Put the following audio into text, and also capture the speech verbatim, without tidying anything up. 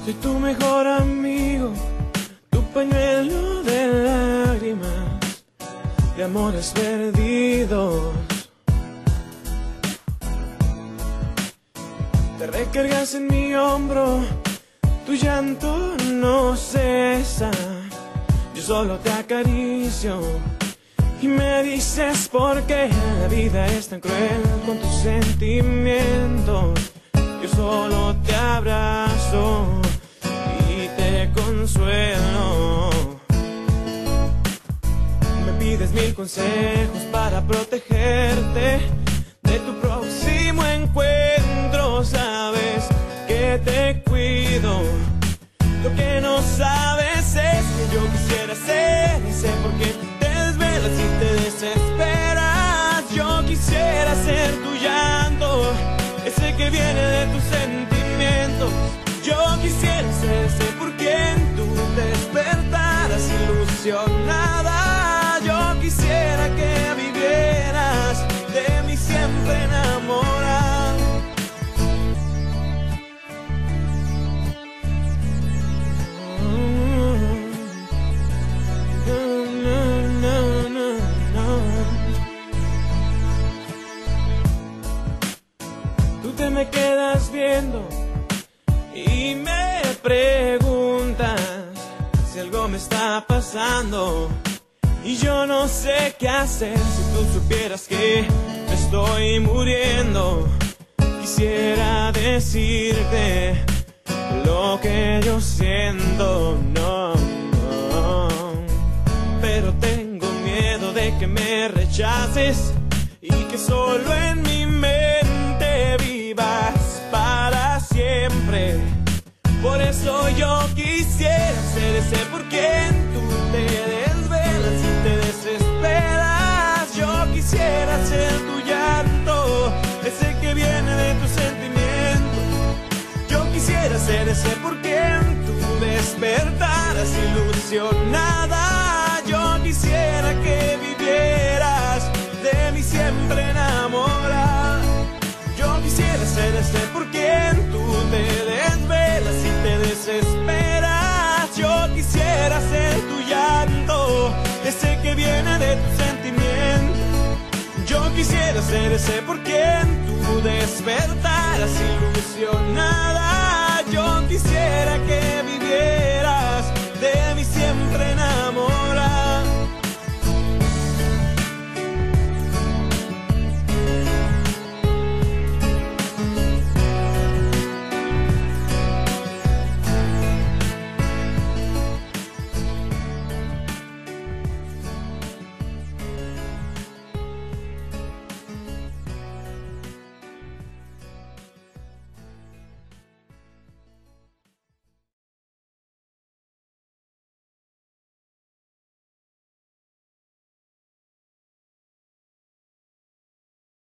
Soy tu mejor amigo, tu pañuelo de lágrimas, de amores perdidos. Te recargas en mi hombro, tu llanto no cesa. Yo solo te acaricio y me dices por qué la vida es tan cruel con tus sentimientos. Yo solo te abrazo y te consuelo. Me pides mil consejos para protegerte de tu próximo encuentro. Sabes que te cuido. Lo que no sabes es que yo quisiera ser y sé por qué te desvelas y te desesperas. Yo quisiera ser tu llanto, ese que viene de tus sentimientos. Yo quisiera ser ese por quien tú te despertaras ilusionada. Yo quisiera que vivieras de mí siempre enamorada. Te me quedas viendo y me preguntas si algo me está pasando y yo no sé qué hacer. Si tú supieras que me estoy muriendo, quisiera decirte lo que yo siento, no, no, pero tengo miedo de que me rechaces y que solo en mi mente vivas para siempre. Por eso yo quisiera ser ese por quien tú te desvelas y te desesperas. Yo quisiera ser tu llanto, ese que viene de tus sentimientos. Yo quisiera ser ese por quien tú despertaras ilusionada. Yo quisiera que vivieras de mí siempre enamorada. Yo quisiera ser ese por quien tú te desvelas y te desesperas. Yo quisiera ser tu llanto, ese que viene de tus sentimientos. Yo quisiera ser ese por quien tú despertaras ilusionada. Yo quisiera que